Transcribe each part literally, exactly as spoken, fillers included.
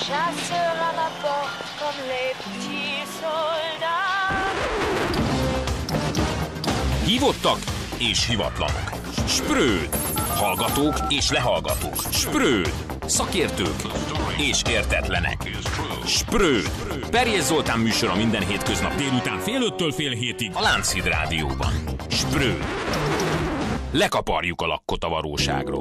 chasseurs à ma porte comme les petits soldats. Hívottak és hivatlanok. Spröd. Hallgatók és lehallgatók. Spröd. Szakértők és értetlenek. Spröd. Perjes Zoltán műsora minden hétköznap délután fél öttől fél hétig a Lánchíd Rádióban. Spröd. Lekaparjuk a lakkot a valóságról.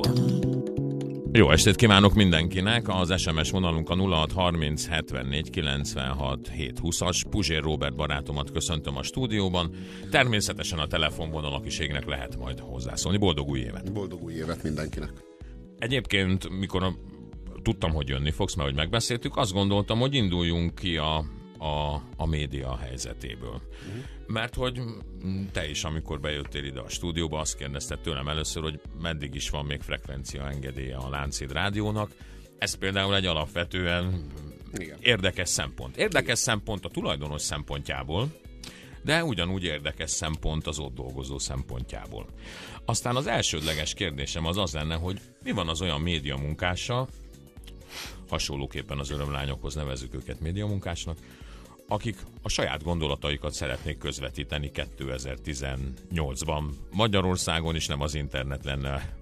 Jó estét kívánok mindenkinek! Az es em es vonalunk a nulla hat harminc hetvennégy kilencvenhat hétszázhúszas. Puzsér Róbert barátomat köszöntöm a stúdióban. Természetesen a telefonvonal, akiségnek lehet majd hozzászólni. Boldog új évet! Boldog új évet mindenkinek! Egyébként, mikor a, tudtam, hogy jönni fogsz, mert hogy megbeszéltük, azt gondoltam, hogy induljunk ki a, a, a média helyzetéből. Uh-huh. Mert hogy te is, amikor bejöttél ide a stúdióba, azt kérdezted tőlem először, hogy meddig is van még frekvencia engedélye a Lánchíd Rádiónak. Ez például egy alapvetően Igen. érdekes szempont. Érdekes Igen. szempont a tulajdonos szempontjából, de ugyanúgy érdekes szempont az ott dolgozó szempontjából. Aztán az elsődleges kérdésem az az lenne, hogy mi van az olyan médiamunkással, hasonlóképpen az örömlányokhoz nevezzük őket médiamunkásnak, akik a saját gondolataikat szeretnék közvetíteni kétezer-tizennyolcban Magyarországon, és nem az internet lenne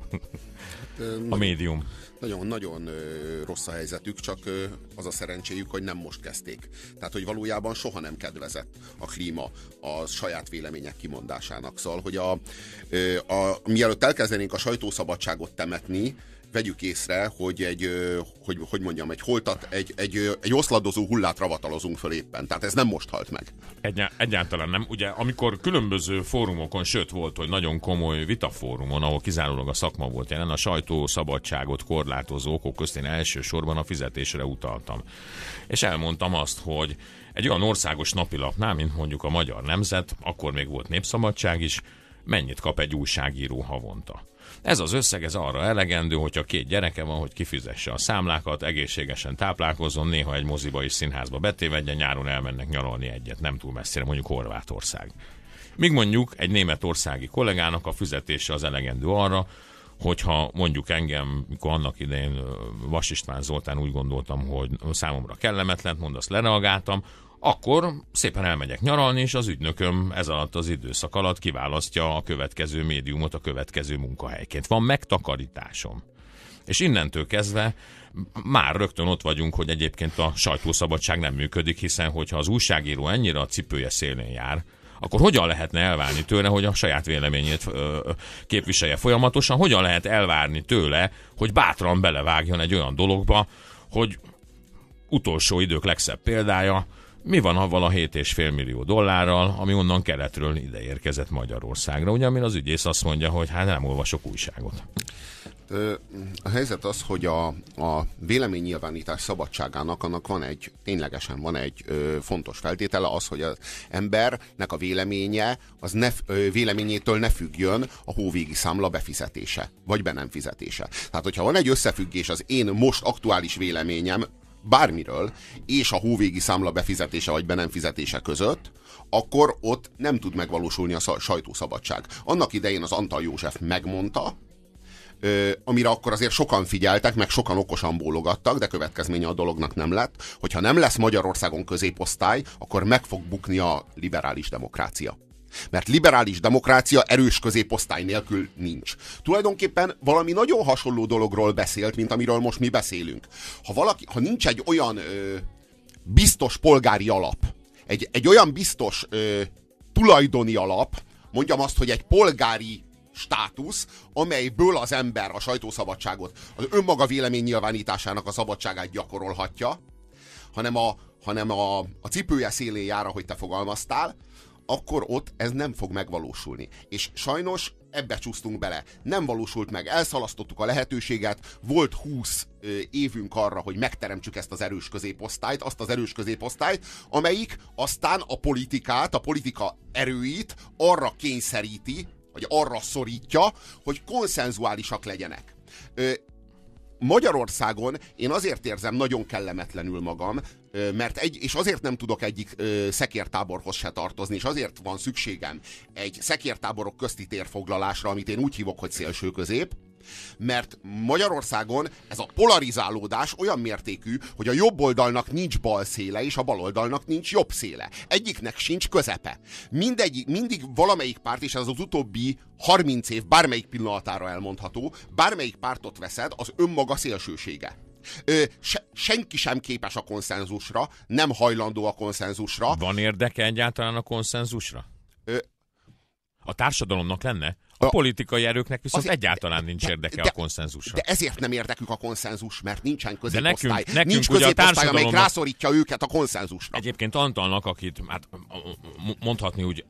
a médium. Nagyon-nagyon rossz a helyzetük, csak az a szerencséjük, hogy nem most kezdték. Tehát, hogy valójában soha nem kedvezett a klíma a saját vélemények kimondásának. Szóval, hogy a, a, mielőtt elkezdenénk a sajtószabadságot temetni, vegyük észre, hogy egy, hogy, hogy mondjam, egy holtat, egy, egy, egy oszladozó hullát ravatalozunk föl éppen. Tehát ez nem most halt meg. Egyá, egyáltalán nem. Ugye, amikor különböző fórumokon, sőt volt, hogy nagyon komoly vitafórumon, ahol kizárólag a szakma volt jelen, a sajtószabadságot korlátozó okok közt én elsősorban a fizetésre utaltam. És elmondtam azt, hogy egy olyan országos napilapnál, mint mondjuk a Magyar Nemzet, akkor még volt Népszabadság is, mennyit kap egy újságíró havonta. Ez az összeg, ez arra elegendő, hogyha két gyereke van, hogy kifizesse a számlákat, egészségesen táplálkozzon, néha egy moziba és színházba betévedjen, nyáron elmennek nyaralni egyet, nem túl messzire, mondjuk Horvátország. Míg mondjuk egy németországi kollégának a fizetése az elegendő arra, hogyha mondjuk engem, mikor annak idején Vas István Zoltán úgy gondoltam, hogy számomra kellemetlen, mond, azt lereagáltam, akkor szépen elmegyek nyaralni, és az ügynököm ez alatt az időszak alatt kiválasztja a következő médiumot a következő munkahelyként. Van megtakarításom. És innentől kezdve már rögtön ott vagyunk, hogy egyébként a sajtószabadság nem működik, hiszen hogyha az újságíró ennyire a cipője szélén jár, akkor hogyan lehetne elvárni tőle, hogy a saját véleményét ö, képviselje folyamatosan? Hogyan lehet elvárni tőle, hogy bátran belevágjon egy olyan dologba, hogy utolsó idők legszebb példája, mi van avval a hét egész öt millió dollárral, ami onnan keletről ide érkezett Magyarországra? Ugye, amin az ügyész azt mondja, hogy hát nem olvasok újságot. A helyzet az, hogy a, a véleménynyilvánítás szabadságának annak van egy, ténylegesen van egy ö, fontos feltétele, az, hogy az embernek a véleménye, az ne, ö, véleményétől ne függjön a hóvégi számla befizetése, vagy be nem fizetése. Tehát, hogyha van egy összefüggés az én most aktuális véleményem bármiről, és a hóvégi számla befizetése vagy be nem fizetése között, akkor ott nem tud megvalósulni a sajtószabadság. Annak idején az Antal József megmondta, amire akkor azért sokan figyeltek, meg sokan okosan bólogattak, de következménye a dolognak nem lett, hogyha nem lesz Magyarországon középosztály, akkor meg fog bukni a liberális demokrácia. Mert liberális demokrácia erős középosztály nélkül nincs. Tulajdonképpen valami nagyon hasonló dologról beszélt, mint amiről most mi beszélünk. Ha, valaki, ha nincs egy olyan ö, biztos polgári alap, egy, egy olyan biztos ö, tulajdoni alap, mondjam azt, hogy egy polgári státusz, amelyből az ember a sajtószabadságot, az önmaga véleménynyilvánításának a szabadságát gyakorolhatja, hanem a, hanem a, a cipője szélén jár, ahogy te fogalmaztál, akkor ott ez nem fog megvalósulni. És sajnos ebbe csúsztunk bele. Nem valósult meg, elszalasztottuk a lehetőséget, volt húsz évünk arra, hogy megteremtsük ezt az erős középosztályt, azt az erős középosztályt, amelyik aztán a politikát, a politika erőit arra kényszeríti, vagy arra szorítja, hogy konszenzuálisak legyenek. Magyarországon én azért érzem nagyon kellemetlenül magam, mert egy, és azért nem tudok egyik ö, szekértáborhoz se tartozni, és azért van szükségem egy szekértáborok közti térfoglalásra, amit én úgy hívok, hogy szélső közép, Mert Magyarországon ez a polarizálódás olyan mértékű, hogy a jobb oldalnak nincs bal széle, és a bal oldalnak nincs jobb széle. Egyiknek sincs közepe. Mindegy, mindig valamelyik párt, és ez az utóbbi harminc év bármelyik pillanatára elmondható, bármelyik pártot veszed, az önmaga szélsősége. Ö, se, senki sem képes a konszenzusra, nem hajlandó a konszenzusra. Van érdeke egyáltalán a konszenzusra? Ö, a társadalomnak lenne? A, a politikai erőknek viszont azért, egyáltalán nincs de, érdeke de, a konszenzusra. De ezért nem érdekük a konszenzus, mert nincsen középosztály. Nekünk, nekünk Nincs középosztály, amelyik rászorítja őket a konszenzusra. Egyébként Antalnak, akit hát, mondhatni úgy,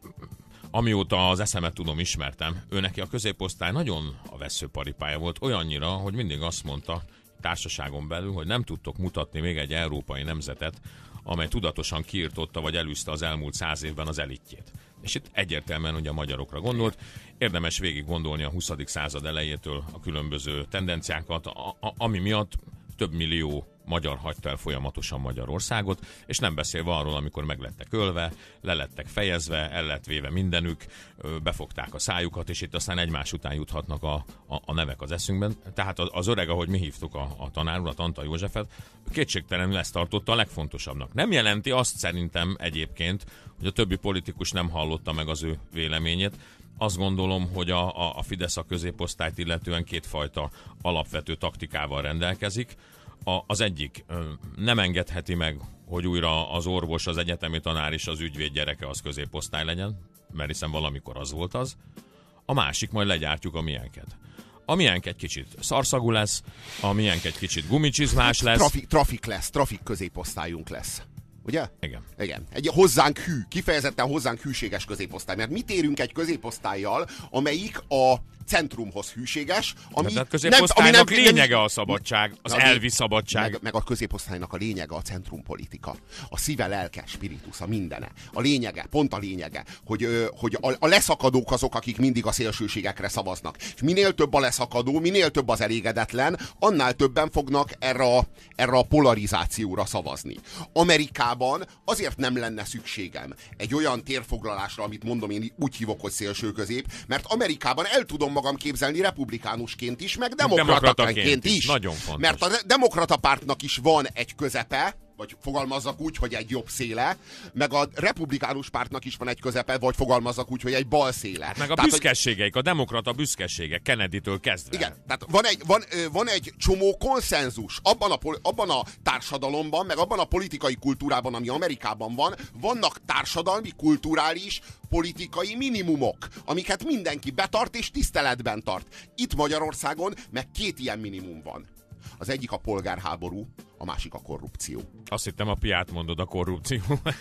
amióta az eszemet tudom, ismertem, ő neki a középosztály nagyon a vesszőparipája volt, olyannyira, hogy mindig azt mondta társaságon belül, hogy nem tudtok mutatni még egy európai nemzetet, amely tudatosan kiirtotta vagy elűzte az elmúlt száz évben az elitjét. És itt egyértelműen ugye a magyarokra gondolt. Érdemes végig gondolni a huszadik század elejétől a különböző tendenciákat, a, a, ami miatt több millió magyar hagyta el folyamatosan Magyarországot, és nem beszélve arról, amikor meg lettek ölve, le lettek fejezve, el lett véve mindenük, befogták a szájukat, és itt aztán egymás után juthatnak a, a, a nevek az eszünkben. Tehát az öreg, ahogy mi hívtuk a, a tanár urat, Antal Józsefet, kétségtelenül ezt tartotta a legfontosabbnak. Nem jelenti azt szerintem egyébként, hogy a többi politikus nem hallotta meg az ő véleményét. Azt gondolom, hogy a, a, a Fidesz a középosztályt illetően kétfajta alapvető taktikával rendelkezik. A, az egyik nem engedheti meg, hogy újra az orvos, az egyetemi tanár és az ügyvéd gyereke az középosztály legyen, mert hiszen valamikor az volt az. A másik, majd legyártjuk a miénket. A miénk egy kicsit szarszagú lesz, a miénk egy kicsit gumicsizmás lesz. Trafik, trafik lesz, trafik középosztályunk lesz. Ugye? Igen. Igen. Egy hozzánk hű, kifejezetten hozzánk hűséges középosztály. Mert mit érünk egy középosztályjal, amelyik a centrumhoz hűséges, ami de a középosztálynak nem, ami nem, lényege a szabadság, az elvi szabadság. Meg, meg a középosztálynak a lényege a centrumpolitika. A szíve, lelke, spiritus, a mindene. A lényege, pont a lényege, hogy, hogy a, a leszakadók azok, akik mindig a szélsőségekre szavaznak. És minél több a leszakadó, minél több az elégedetlen, annál többen fognak erre a, erre a polarizációra szavazni. Amerikában azért nem lenne szükségem egy olyan térfoglalásra, amit mondom én úgy hívok, hogy szélső közép, mert Amerikában el tudom magam képzelni republikánusként is, meg demokrataként is. Nagyon fontos. Mert a demokrata pártnak is van egy közepe, vagy fogalmazzak úgy, hogy egy jobb széle, meg a republikánus pártnak is van egy közepe, vagy fogalmazzak úgy, hogy egy bal széle. Meg a tehát, büszkeségeik, a demokrata büszkeségek, Kennedytől kezdve. Igen, tehát van egy, van, van egy csomó konszenzus abban a, abban a társadalomban, meg abban a politikai kultúrában, ami Amerikában van, vannak társadalmi, kulturális, politikai minimumok, amiket mindenki betart és tiszteletben tart. Itt Magyarországon meg két ilyen minimum van. Az egyik a polgárháború, a másik a korrupció. Azt hittem, a piát mondod, a korrupció.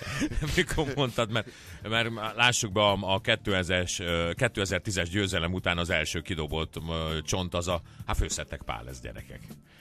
Mikor mondtad, mert, mert lássuk be a, a kétezer-tízes győzelem után az első kidobott csont az a, hát főszettek Pál lesz, gyerekek.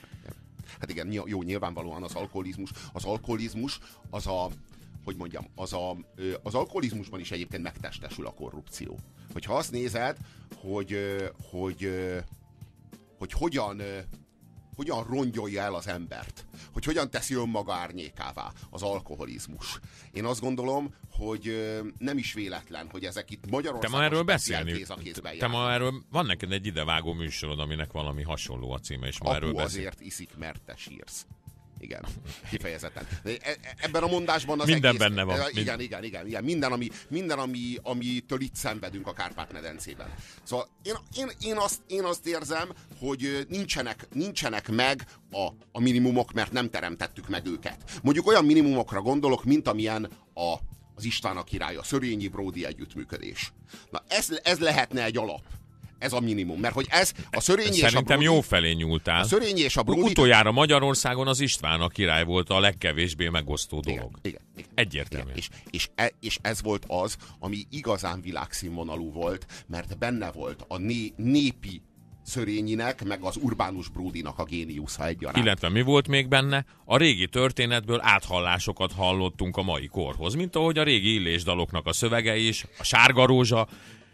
Hát igen, jó, nyilvánvalóan az alkoholizmus. Az alkoholizmus az a, hogy mondjam, az, a, az alkoholizmusban is egyébként megtestesül a korrupció. Hogyha azt nézed, hogy, hogy, hogy, hogy hogyan hogyan rongyolja el az embert, hogy hogyan teszi önmaga árnyékává az alkoholizmus. Én azt gondolom, hogy nem is véletlen, hogy ezek itt Magyarországon te ma erről beszélni. kéz a kézben Te ma erről, van neked egy idevágó műsorod, aminek valami hasonló a címe, és ma Apu erről beszél. azért iszik, mert te sírsz. Igen, kifejezetten. Ebben a mondásban az minden egész, benne van. Igen, igen, igen, igen, igen. Minden, ami, minden ami, amitől itt szenvedünk a Kárpát-medencében. Szóval én, én, én, azt, én azt érzem, hogy nincsenek, nincsenek meg a, a minimumok, mert nem teremtettük meg őket. Mondjuk olyan minimumokra gondolok, mint amilyen a, az István a király, a Szörényi-Bródi együttműködés. Na ez, ez lehetne egy alap. Ez a minimum, mert hogy ez a Szörényi és a Bródi... Szerintem jó felé nyúltál. A Szörényi és a Bródi... Utoljára Magyarországon az István a király volt a legkevésbé megosztó dolog. Igen, igen, igen. Egyértelmű. És, és, e, és ez volt az, ami igazán világszínvonalú volt, mert benne volt a né, népi Szörényinek, meg az Urbánus Bródinak a géniusza egyaránt. Illetve mi volt még benne? A régi történetből áthallásokat hallottunk a mai korhoz, mint ahogy a régi Illés daloknak a szövege is, a Sárga Rózsa.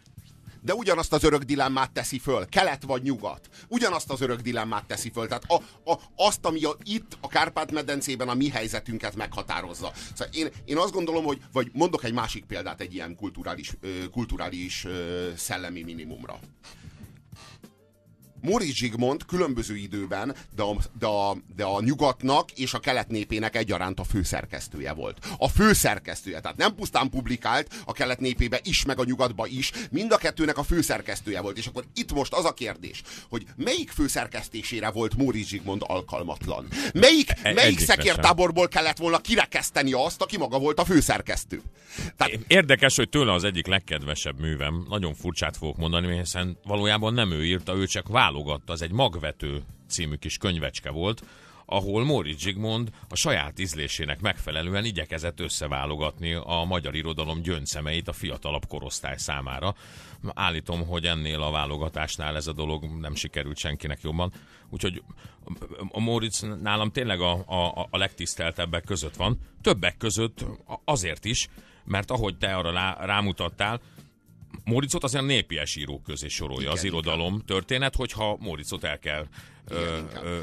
De ugyanazt az örök dilemmát teszi föl, kelet vagy nyugat. Ugyanazt az örök dilemmát teszi föl. Tehát a, a, azt, ami a, itt a Kárpát-medencében a mi helyzetünket meghatározza. Szóval én, én azt gondolom, hogy, vagy mondok egy másik példát egy ilyen kulturális, kulturális szellemi minimumra. Móricz Zsigmond különböző időben, de a, de, a, de a nyugatnak és a kelet népének egyaránt a főszerkesztője volt. A főszerkesztője, tehát nem pusztán publikált a kelet népébe is, meg a nyugatba is, mind a kettőnek a főszerkesztője volt. És akkor itt most az a kérdés, hogy melyik főszerkesztésére volt Móricz Zsigmond alkalmatlan? Melyik, e- melyik szekértáborból kellett volna kirekeszteni azt, aki maga volt a főszerkesztő? Tehát... Érdekes, hogy tőle az egyik legkedvesebb művem, nagyon furcsát fogok mondani, hiszen valójában nem ő írta, ő csak válogatta, az egy Magvető című kis könyvecske volt, ahol Móricz Zsigmond a saját ízlésének megfelelően igyekezett összeválogatni a magyar irodalom gyöngyszemeit a fiatalabb korosztály számára. Állítom, hogy ennél a válogatásnál ez a dolog nem sikerült senkinek jobban. Úgyhogy a Móricz nálam tényleg a, a, a legtiszteltebbek között van. Többek között azért is, mert ahogy te arra rá, rámutattál, Móriczot azért a népies írók közé sorolja igen, az irodalom igen. történet, hogyha Móriczot el kell igen, ö, ö,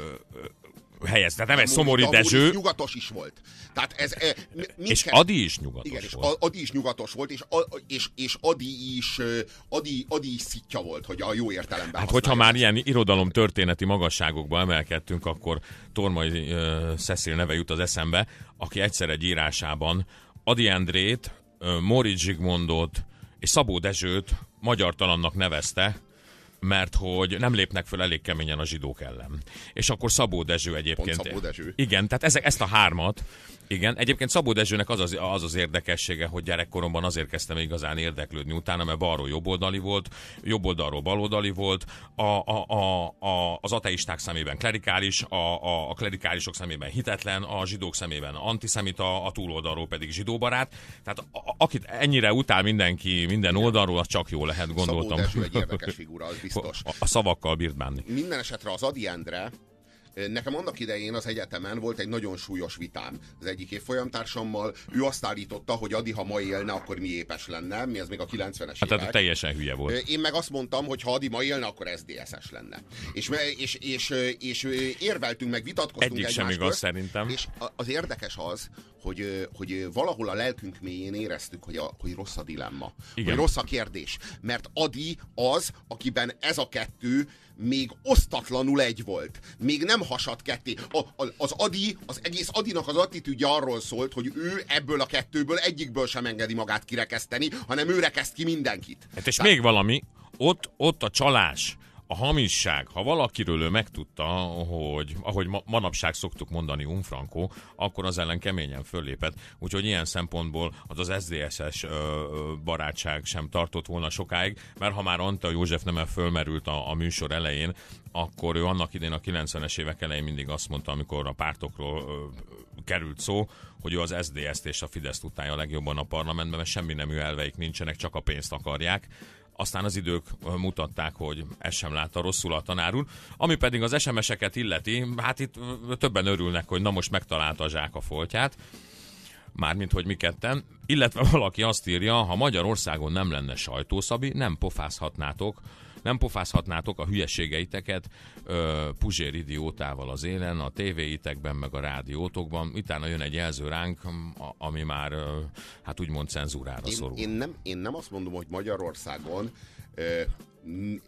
ö, helyezni. Tehát nem egy Szomori Dezső. Nyugatos is volt. Tehát ez, e, és kell... Adi is nyugatos igen, volt. És Adi is nyugatos volt, és, és, és Adi is Adi, Adi is szitja volt, hogy a jó értelemben hát hogyha már ilyen irodalom történeti magasságokba emelkedtünk, akkor Tormai uh, Cecil neve jut az eszembe, aki egyszer egy írásában Ady Endrét, uh, Móricz Zsigmondot és Szabó Dezsőt magyartalannak nevezte, mert hogy nem lépnek föl elég keményen a zsidók ellen. És akkor Szabó Dezső egyébként... Pont Szabó Dezső. Igen, tehát ezek, ezt a hármat, igen, egyébként Szabó Dezsőnek az az, az az érdekessége, hogy gyerekkoromban azért kezdtem igazán érdeklődni utána, mert balról jobboldali volt, jobboldalról baloldali volt, a, a, a, a, az ateisták szemében klerikális, a, a, a klerikálisok szemében hitetlen, a zsidók szemében antiszemita, a túloldalról pedig zsidóbarát. Tehát a, a, akit ennyire utál mindenki minden oldalról, az csak jó lehet, gondoltam. Szabó Dezső egy érdekes figura, az biztos. A, a szavakkal bírt bánni. Minden esetre az Ady Endre, nekem annak idején az egyetemen volt egy nagyon súlyos vitám az egyik évfolyamtársammal. Ő azt állította, hogy Ady, ha ma élne, akkor mi épes lenne, mi ez még a kilencvenes hát évek. Tehát teljesen hülye volt. Én meg azt mondtam, hogy ha Ady ma élne, akkor es zé dé es-es lenne. És, és, és, és érveltünk, meg vitatkoztunk egyik sem igaz szerintem. És az érdekes az, hogy, hogy valahol a lelkünk mélyén éreztük, hogy, a, hogy rossz a dilemma. Igen. Hogy rossz a kérdés. Mert Ady az, akiben ez a kettő még osztatlanul egy volt. Még nem hasadt ketté. A, a, az Ady, az egész Adynak az attitűdje arról szólt, hogy ő ebből a kettőből egyikből sem engedi magát kirekeszteni, hanem ő rekeszt ki mindenkit. Hát és Tehát... még valami, ott, ott a csalás, a hamisság, ha valakiről ő megtudta, hogy ahogy ma, manapság szoktuk mondani unfrankó, akkor az ellen keményen föllépett. Úgyhogy ilyen szempontból az az es zé dé es-es ö, ö, barátság sem tartott volna sokáig, mert ha már Antal József neme fölmerült a, a műsor elején, akkor ő annak idén a kilencvenes évek elején mindig azt mondta, amikor a pártokról ö, került szó, hogy ő az es zé dé es-t és a Fideszt utálja a legjobban a parlamentben, mert semmi nemű elveik nincsenek, csak a pénzt akarják. Aztán az idők mutatták, hogy ez sem látta rosszul a tanár úr. Ami pedig az es em es-eket illeti, hát itt többen örülnek, hogy na most megtalálta a zsák a foltját. Mármint, hogy mi ketten. Illetve valaki azt írja, ha Magyarországon nem lenne sajtószabi, nem pofázhatnátok, nem pofázhatnátok a hülyeségeiteket ö, Puzsér idiótával az élen, a tévéitekben, meg a rádiótokban. Utána jön egy jelző ránk, ami már ö, hát úgymond cenzúrára szorul. Én, én, nem, én nem azt mondom, hogy Magyarországon ö, n-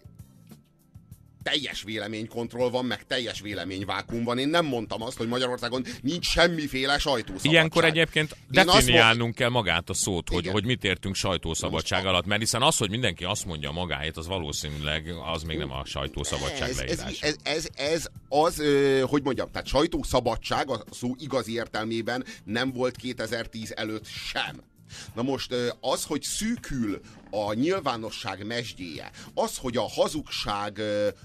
teljes véleménykontroll van, meg teljes véleményvákum van. Én nem mondtam azt, hogy Magyarországon nincs semmiféle sajtószabadság. Ilyenkor egyébként definiálnunk mond... kell magát a szót, hogy, hogy mit értünk sajtószabadság alatt, mert hiszen az, hogy mindenki azt mondja magáét, az valószínűleg az még nem a sajtószabadság leírás. Ez, ez, ez, ez az, hogy mondjam, tehát sajtószabadság a szó igazi értelmében nem volt kétezer-tíz előtt sem. Na most az, hogy szűkül a nyilvánosság mesdjéje, az, hogy a hazugság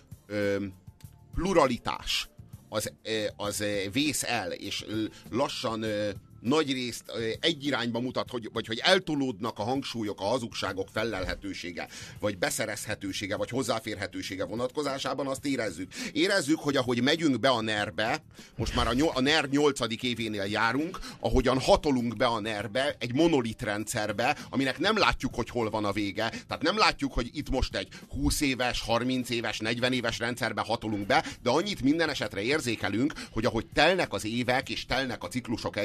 pluralitás az, az vész el, és lassan nagy részt egy irányba mutat, hogy, vagy hogy eltolódnak a hangsúlyok a hazugságok fellelhetősége, vagy beszerezhetősége, vagy hozzáférhetősége vonatkozásában, azt érezzük. Érezzük, hogy ahogy megyünk be a nerbe, most már a, nyol, a NER nyolcadik événél járunk, ahogyan hatolunk be a nerbe, egy monolit rendszerbe, aminek nem látjuk, hogy hol van a vége. Tehát nem látjuk, hogy itt most egy húsz éves, harminc éves, negyven éves rendszerbe hatolunk be, de annyit minden esetre érzékelünk, hogy ahogy telnek az évek, és telnek a ciklusok egymás után,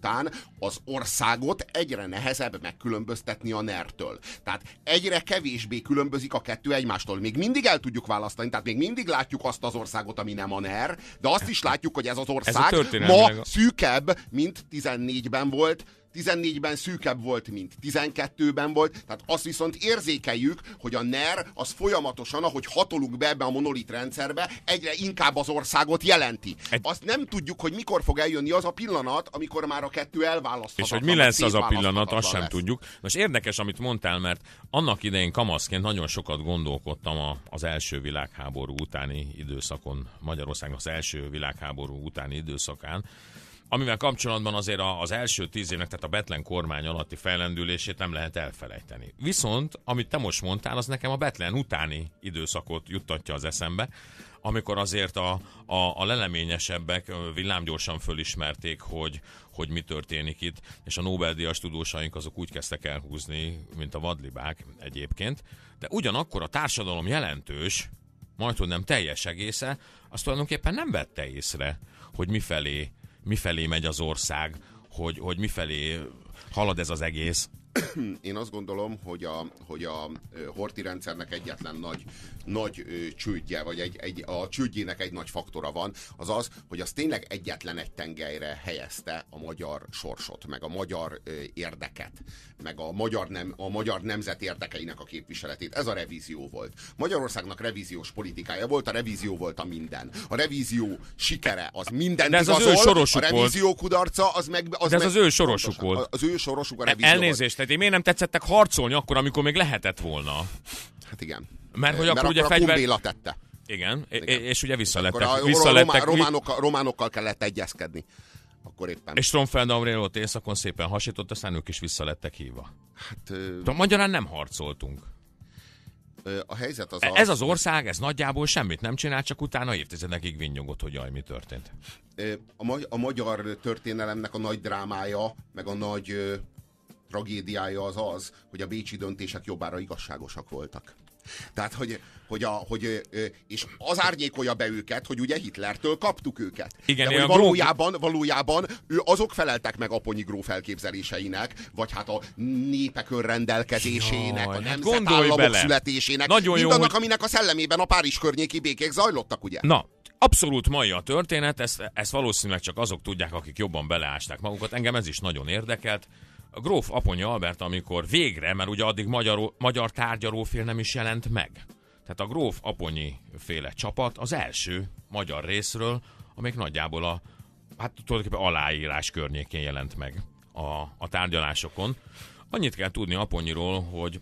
után az országot egyre nehezebb megkülönböztetni a nertől. Tehát egyre kevésbé különbözik a kettő egymástól. Még mindig el tudjuk választani, tehát még mindig látjuk azt az országot, ami nem a ner, de azt is látjuk, hogy ez az ország ez ma szűkebb, mint tizennégyben volt, tizennégyben szűkebb volt, mint tizenkettőben volt, tehát azt viszont érzékeljük, hogy a ner az folyamatosan, ahogy hatolunk be ebbe a monolit rendszerbe, egyre inkább az országot jelenti. Egy... Azt nem tudjuk, hogy mikor fog eljönni az a pillanat, amikor már a kettő elválaszthatatlan. És hogy mi lesz az a pillanat, azt sem lesz. Tudjuk. Most érdekes, amit mondtál, mert annak idején kamaszként nagyon sokat gondolkodtam a, az első világháború utáni időszakon, Magyarországnak az első világháború utáni időszakán, amivel kapcsolatban azért az első tíz évnek, tehát a Bethlen kormány alatti fellendülését nem lehet elfelejteni. Viszont, amit te most mondtál, az nekem a Bethlen utáni időszakot juttatja az eszembe, amikor azért a, a, a leleményesebbek villámgyorsan fölismerték, hogy, hogy mi történik itt, és a Nobel-díjas tudósaink azok úgy kezdtek elhúzni, mint a vadlibák egyébként, de ugyanakkor a társadalom jelentős, majdhogy nem teljes egésze, azt tulajdonképpen nem vette észre, hogy mifelé mifelé megy az ország, hogy, hogy mifelé halad ez az egész. Én azt gondolom, hogy a, hogy a Horthy rendszernek egyetlen nagy, nagy csődje, vagy egy, egy, a csődjének egy nagy faktora van, az az, hogy az tényleg egyetlen egy tengelyre helyezte a magyar sorsot, meg a magyar érdeket, meg a magyar, nem, a magyar nemzet érdekeinek a képviseletét. Ez a revízió volt. Magyarországnak revíziós politikája volt, a revízió volt a minden. A revízió sikere az mindent de ez igazol, az ő sorosuk a revízió volt. Kudarca az meg... Az de ez meg, az ő sorosuk pontosan, volt. Az ő sorosuk a revízió Elnézést, tehát én miért nem tetszettek harcolni akkor, amikor még lehetett volna? Hát igen. Mert hogy Mert akkor ugye a fegyver... Kumbéla tette. Igen, igen, és ugye visszalettek. A visszalettek románokkal, románokkal kellett egyezkedni. Akkor éppen. És Stromfeld Auréliót északon szépen hasított, aztán ők is visszalettek hívva. Hát, ö... De magyarán nem harcoltunk. Ö, a helyzet az az... Ez az ország, ez nagyjából semmit nem csinál, csak utána évtizedekig vinnyogott, hogy jaj, mi történt. A, ma- a magyar történelemnek a nagy drámája, meg a nagy ö, tragédiája az az, hogy a bécsi döntések jobbára igazságosak voltak. Tehát, hogy, hogy, a, hogy és az árnyékolja be őket, hogy ugye Hitlertől kaptuk őket. Igen, de hogy valójában, gróf... valójában ő azok feleltek meg Aponyi gróf elképzeléseinek, vagy hát a népek önrendelkezésének, Jaj, a nemzetállamok hát születésének, Nagyon mindannak, jó, hogy... aminek a szellemében a Párizs környéki békék zajlottak, ugye? Na, abszolút mai a történet, ezt, ezt valószínűleg csak azok tudják, akik jobban beleásták magukat. Engem ez is nagyon érdekelt. A gróf Aponyi Albert, amikor végre, mert ugye addig magyar, magyar tárgyalófél nem is jelent meg. Tehát a gróf Aponyi féle csapat az első magyar részről, amelyik nagyjából a hát tulajdonképpen aláírás környékén jelent meg a, a tárgyalásokon. Annyit kell tudni Aponyiról, hogy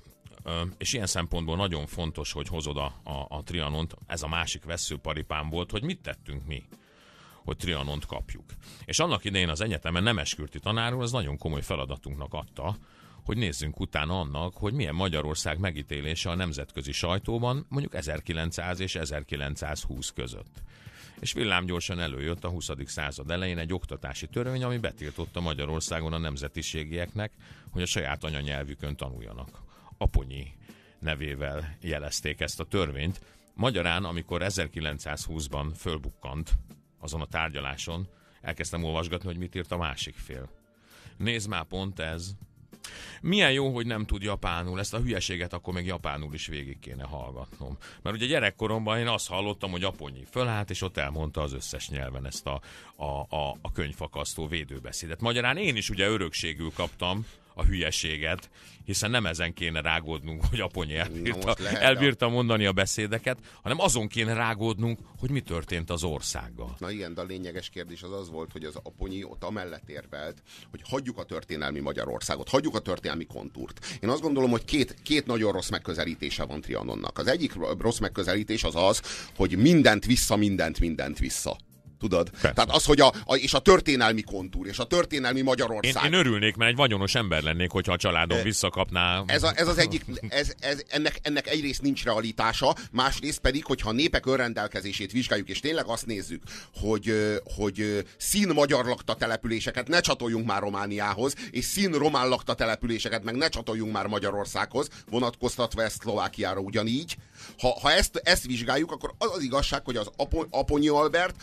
és ilyen szempontból nagyon fontos, hogy hozod a, a, a Trianont, ez a másik vesszőparipám volt, hogy mit tettünk mi, hogy Trianont kapjuk. És annak idején az egyetemen Nemeskürti tanár úr az nagyon komoly feladatunknak adta, hogy nézzünk utána annak, hogy milyen Magyarország megítélése a nemzetközi sajtóban mondjuk ezerkilencszáz és ezerkilencszázhúsz között. És villámgyorsan előjött a huszadik század elején egy oktatási törvény, ami betiltotta Magyarországon a nemzetiségieknek, hogy a saját anyanyelvükön tanuljanak. Aponyi nevével jelezték ezt a törvényt. Magyarán, amikor ezerkilencszázhúszban fölbukkant azon a tárgyaláson, elkezdtem olvasgatni, hogy mit írt a másik fél. Nézd már, pont ez. Milyen jó, hogy nem tud japánul, ezt a hülyeséget akkor még japánul is végig kéne hallgatnom. Mert ugye gyerekkoromban én azt hallottam, hogy Aponyi fölállt, és ott elmondta az összes nyelven ezt a, a, a, a könyvfakasztó védőbeszédet. Magyarán én is ugye örökségül kaptam a hülyeséget, hiszen nem ezen kéne rágódnunk, hogy Aponyi elbírta, elbírta mondani a beszédeket, hanem azon kéne rágódnunk, hogy mi történt az országgal. Na igen, de a lényeges kérdés az az volt, hogy az Aponyi ott amellett érvelt, hogy hagyjuk a történelmi Magyarországot, hagyjuk a történelmi kontúrt. Én azt gondolom, hogy két, két nagyon rossz megközelítése van Trianonnak. Az egyik rossz megközelítés az az, hogy mindent vissza, mindent, mindent vissza. Tudod? Persze. Tehát az, hogy a, a, és a történelmi kontúr, és a történelmi Magyarország. Én, én örülnék, mert egy vagyonos ember lennék, hogyha a családom e, visszakapná. Ez, a, ez az egyik, ez, ez, ennek, ennek egyrészt nincs realitása, másrészt pedig, hogyha a népek önrendelkezését vizsgáljuk, és tényleg azt nézzük, hogy, hogy szín magyar lakta településeket ne csatoljunk már Romániához, és szín román lakta településeket meg ne csatoljunk már Magyarországhoz, vonatkoztatva ezt Szlovákiára ugyanígy. Ha, ha ezt, ezt vizsgáljuk, akkor az az igazság, hogy az Aponyi Albert, amit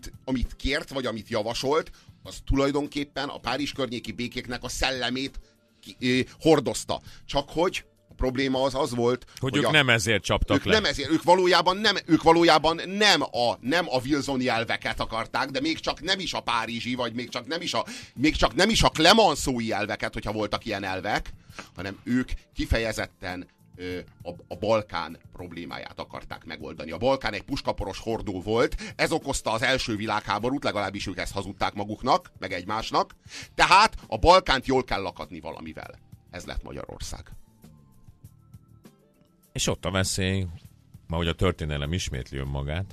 amit, amit kért, vagy amit javasolt, az tulajdonképpen a Párizs környéki békéknek a szellemét ki, ö, hordozta. Csak hogy a probléma az az volt, hogy, hogy ők a, nem ezért csaptak ők le. nem ezért, ők valójában nem, ők valójában nem a, nem a Wilsoni elveket akarták, de még csak nem is a párizsi, vagy még csak nem is a, még csak nem is a Clemenceaui elveket, hogyha voltak ilyen elvek, hanem ők kifejezetten A, a Balkán problémáját akarták megoldani. A Balkán egy puskaporos hordó volt, ez okozta az első világháborút, legalábbis ők ezt hazudták maguknak, meg egymásnak, tehát a Balkánt jól kell lakatni valamivel. Ez lett Magyarország. És ott a veszély, ma hogy a történelem ismétli önmagát,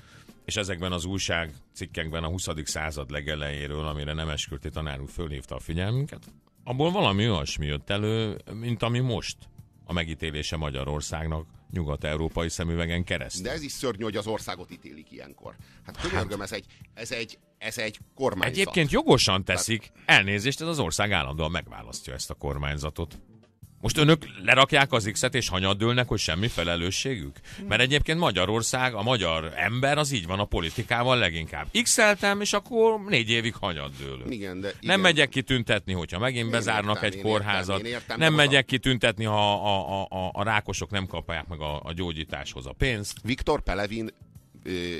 és ezekben az újságcikkekben a huszadik század legelejéről, amire Nemeskürti tanár úr fölhívta a figyelmünket, abból valami olyasmi jött elő, mint ami most a megítélése Magyarországnak nyugat-európai szemüvegen keresztül. De ez is szörnyű, hogy az országot ítélik ilyenkor. Hát könyörgöm, ez egy, ez egy, ez egy kormányzat. Egyébként jogosan teszik, elnézést, ez az ország állandóan megválasztja ezt a kormányzatot. Most önök lerakják az X-et és hanyaddőlnek, hogy semmi felelősségük? Mert egyébként Magyarország, a magyar ember az így van a politikával leginkább. X-eltem, és akkor négy évig hanyaddőlök. Igen, de igen. Nem megyek ki tüntetni, hogyha megint Én bezárnak értem, egy én kórházat. értem, én értem, nem de megyek a... ki tüntetni, ha a, a, a, a rákosok nem kapják meg a, a gyógyításhoz a pénzt. Viktor Pelevin ö, ö,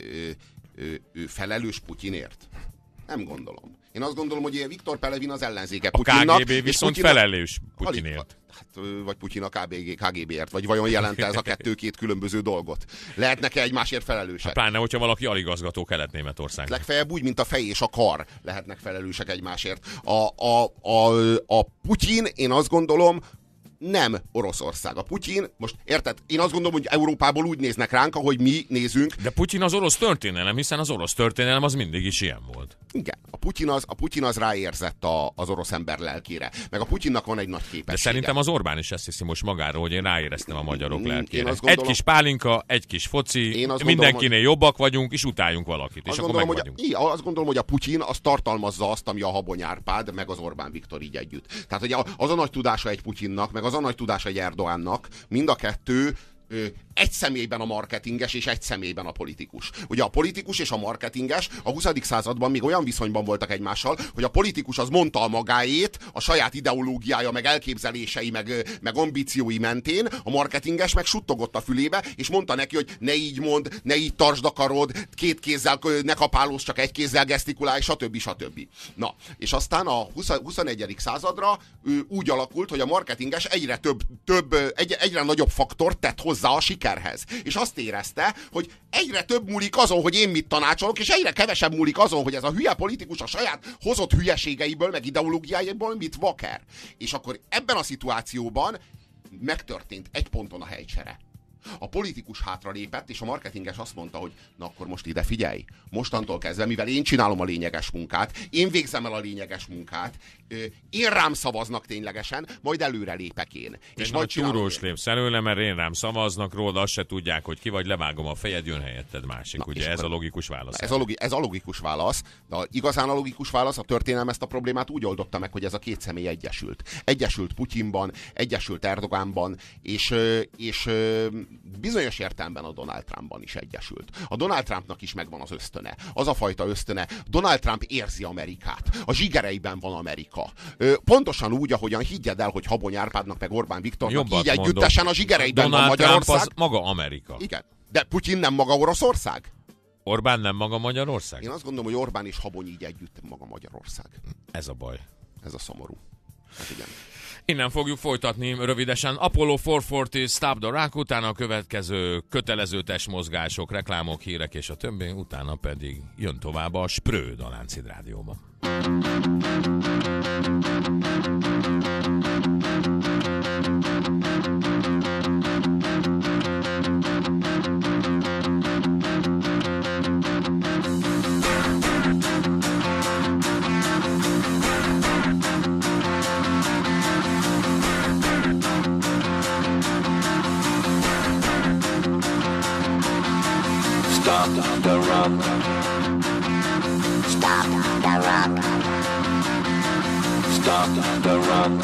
ö, ö, felelős Putyinért? Nem gondolom. Én azt gondolom, hogy Viktor Pelevin az ellenzéke Putyinnak. A ká gé bé viszont Putyinnak... felelős Putyinért. Hát, vagy Putyin a ká gé bé-ért, vagy vajon jelente ez a kettő két különböző dolgot? Lehetnek-e egymásért felelősek? Hát pláne, hogyha valaki aligazgató Kelet-Németországban. Legfeljebb úgy, mint a fej és a kar lehetnek felelősek egymásért. A, a, a, a Putyin, én azt gondolom, nem Oroszország. A Putyin, most érted, én azt gondolom, hogy Európából úgy néznek ránk, ahogy mi nézünk. De Putyin az orosz történelem, hiszen az orosz történelem az mindig is ilyen volt. Igen, a Putyin az, a Putyin az ráérzett a, az orosz ember lelkére. Meg a Putyinnak van egy nagy képessége. De szerintem az Orbán is ezt hiszi most magáról, hogy én ráéreztem a magyarok lelkére. Gondolom, egy kis pálinka, egy kis foci, gondolom, mindenkinél hogy... jobbak vagyunk, és utáljunk valakit, és azt akkor gondolom, meg hogy vagyunk. A, azt gondolom, hogy a Putyin az tartalmazza azt, ami a Habony Árpád, meg az Orbán Viktor így együtt. Tehát, hogy az a nagy tudása egy Putyinnak, meg az a nagy tudása egy Erdoğannak, mind a kettő ö, egy személyben a marketinges, és egy személyben a politikus. Ugye a politikus és a marketinges a huszadik században még olyan viszonyban voltak egymással, hogy a politikus az mondta a magáét, a saját ideológiája, meg elképzelései, meg, meg ambíciói mentén, a marketinges meg suttogott a fülébe, és mondta neki, hogy ne így mond, ne így tartsd a karod, két kézzel ne kapálózz, csak egy kézzel gesztikulálj, stb. stb. Na, és aztán a huszonegyedik századra ő, úgy alakult, hogy a marketinges egyre több, több egy, egyre nagyobb faktort tett hozzá a siker. És azt érezte, hogy egyre több múlik azon, hogy én mit tanácsolok, és egyre kevesebb múlik azon, hogy ez a hülye politikus a saját hozott hülyeségeiből, meg ideológiájából mit vaker. És akkor ebben a szituációban megtörtént egy ponton a helycsere. A politikus hátralépett, és a marketinges azt mondta, hogy na akkor most ide figyelj, mostantól kezdve, mivel én csinálom a lényeges munkát, én végzem el a lényeges munkát, én rám szavaznak ténylegesen, majd előre lépek én. És, és majd túrós lépsz előle, mert én rám szavaznak róla, azt se tudják, hogy ki vagy, levágom a fejed, jön helyetted másik. Na, ugye ez a logikus válasz. Ez a, logi, ez a logikus válasz, de a, igazán a logikus válasz, a történelem ezt a problémát úgy oldotta meg, hogy ez a két személy egyesült. Egyesült Putyinban, egyesült Erdogánban, és, és bizonyos értelemben a Donald Trumpban is egyesült. A Donald Trumpnak is megvan az ösztöne. Az a fajta ösztöne. Donald Trump érzi Amerikát. A zsigereiben van Amerika. Pontosan úgy, ahogyan higgyed el, hogy Habony Árpádnak meg Orbán Viktornak jobbat így együttesen a zsigereiben Donald van Magyarország. Trump az maga Amerika. Igen. De Putyin nem maga Oroszország? Orbán nem maga Magyarország? Én azt gondolom, hogy Orbán és Habony így együtt maga Magyarország. Ez a baj. Ez a szomorú. Hát igen. Innen fogjuk folytatni rövidesen. Apollo négyszázszáz Stop the Rock, utána a következő kötelező testmozgások, reklámok, hírek és a többi, utána pedig jön tovább a Spröd a Láncid Rádióban. Stop the rock. Stop the rock. Stop the rock.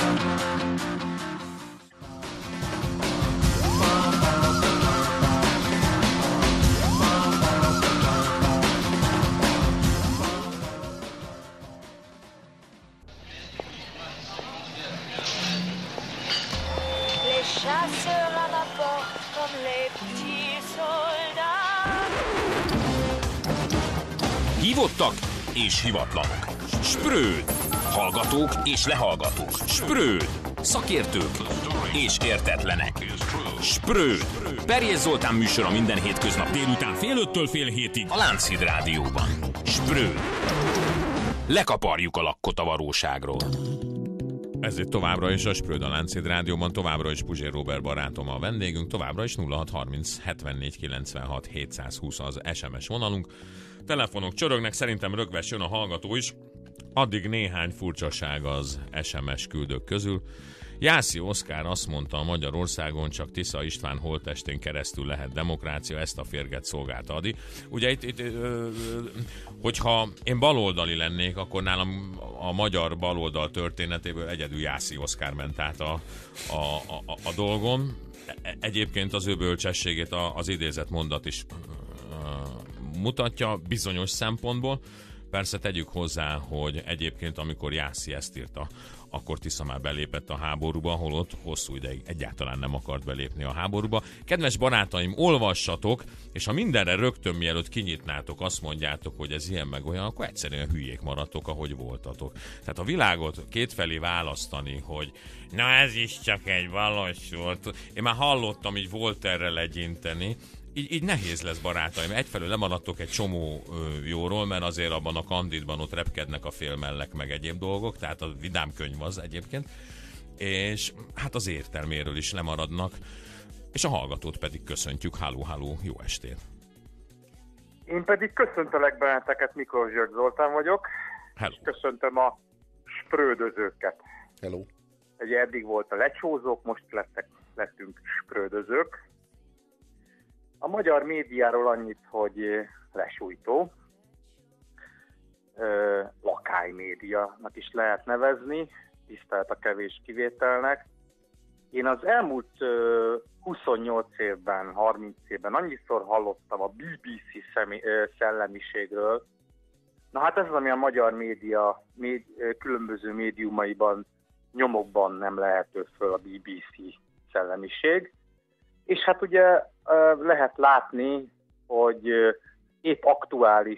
Hívottak és hivatlanok. Spröd. Hallgatók és lehallgatók. Spröd. Szakértők és értetlenek. Spröd. Perjés Zoltán műsora minden hétköznap délután fél öttől fél hétig a Lánchíd Rádióban. Spröd. Lekaparjuk a lakkot a valóságról. Ezért továbbra is a Spröd a Lánchíd Rádióban, továbbra is Puzsér Róbert barátom a vendégünk, továbbra is nulla hat harminc hetvennégy kilencvenhat hétszázhúsz az es em es vonalunk. Telefonok csörögnek, szerintem rögves jön a hallgató is. Addig néhány furcsaság az es em es küldők közül. Jászi Oszkár azt mondta, Magyarországon csak Tisza István holttestén keresztül lehet demokrácia, ezt a férget szolgálta Adi. Ugye itt, itt ö, hogyha én baloldali lennék, akkor nálam a magyar baloldal történetéből egyedül Jászi Oszkár ment át a, a, a, a dolgon. Egyébként az ő bölcsességét az idézett mondat is mutatja bizonyos szempontból. Persze tegyük hozzá, hogy egyébként amikor Jászi ezt írta, akkor Tisza már belépett a háborúba, holott hosszú ideig egyáltalán nem akart belépni a háborúba. Kedves barátaim, olvassatok, és ha mindenre rögtön mielőtt kinyitnátok, azt mondjátok, hogy ez ilyen meg olyan, akkor egyszerűen hülyék maradtok, ahogy voltatok. Tehát a világot kétfelé választani, hogy na ez is csak egy valós volt. Én már hallottam így Voltaire-re legyinteni, Így, így nehéz lesz, barátaim. Egyfelől lemaradtok egy csomó ö, jóról, mert azért abban a Kandidban ott repkednek a félmellek meg egyéb dolgok, tehát a vidám könyv az egyébként, és hát az értelméről is lemaradnak, és a hallgatót pedig köszöntjük. Háló, háló, jó estét! Én pedig köszöntelek benneteket, Mikor Zsörg Zoltán vagyok. Hello. Köszöntöm a sprödözőket. Hello. Ugye eddig volt a lecsózók, most lettek, lettünk sprödözők. A magyar médiáról annyit, hogy lesújtó, lakálymédiának is lehet nevezni, tisztelt a kevés kivételnek. Én az elmúlt huszonnyolc évben, harminc évben annyiszor hallottam a bé bé cé személy, szellemiségről. Na hát ez az, ami a magyar média médi, különböző médiumaiban, nyomokban nem lehető föl, a bé bé cé szellemiség. És hát ugye lehet látni, hogy épp aktuális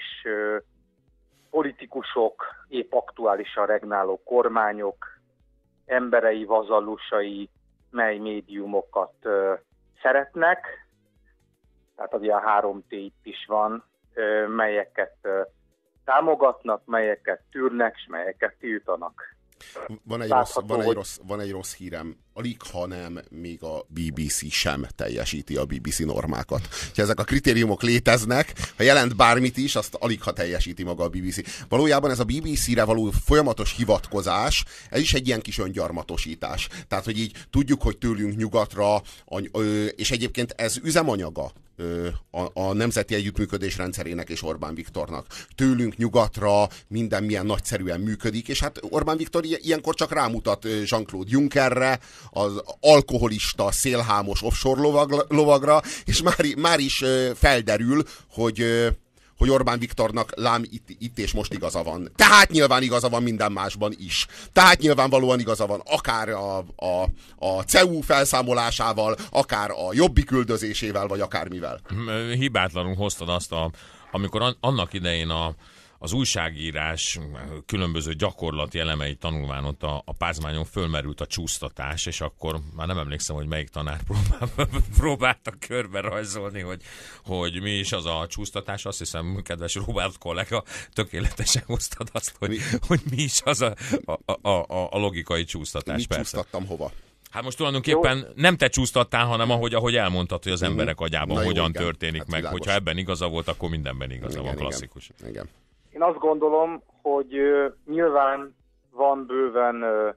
politikusok, épp aktuálisan regnáló kormányok, emberei, vazallusai, mely médiumokat szeretnek. Tehát ugye a három té itt is van, melyeket támogatnak, melyeket tűrnek, és melyeket tiltanak. Van egy, rossz, van, egy rossz, van egy rossz hírem. Alig, ha nem, még a bé bé cé sem teljesíti a bé bé cé normákat. Ha ezek a kritériumok léteznek, ha jelent bármit is, azt alig, ha teljesíti maga a bé bé cé. Valójában ez a bé bé cére való folyamatos hivatkozás, ez is egy ilyen kis öngyarmatosítás. Tehát, hogy így tudjuk, hogy tőlünk nyugatra, és egyébként ez üzemanyaga A, a nemzeti együttműködés rendszerének és Orbán Viktornak. Tőlünk nyugatra minden milyen nagyszerűen működik, és hát Orbán Viktor ilyenkor csak rámutat Jean-Claude Junckerre, az alkoholista, szélhámos offshore lovag, lovagra, és már, már is felderül, hogy, hogy Orbán Viktornak lám itt, itt és most igaza van. Tehát nyilván igaza van minden másban is. Tehát nyilvánvalóan igaza van akár a, a, a cé e u felszámolásával, akár a Jobbik üldözésével, vagy akármivel. Hibátlanul hoztad azt, a, amikor annak idején a az újságírás különböző gyakorlati elemeit tanulván ott a, a pázmányon fölmerült a csúsztatás, és akkor már nem emlékszem, hogy melyik tanár próbál, próbálta körbe rajzolni, hogy, hogy mi is az a csúsztatás. Azt hiszem, kedves Robert kollega, tökéletesen hoztad azt, hogy, hogy mi is az a, a, a, a logikai csúsztatás. Mit csúsztattam hova? Hát most tulajdonképpen jó. Nem te csúsztattál, hanem ahogy, ahogy elmondtad, hogy az uh-huh. emberek agyában Na hogyan jó, igen. történik hát meg. Világos. Hogyha ebben igaza volt, akkor mindenben igaza igen, van, klasszikus. Igen. igen. Én azt gondolom, hogy uh, nyilván van bőven uh,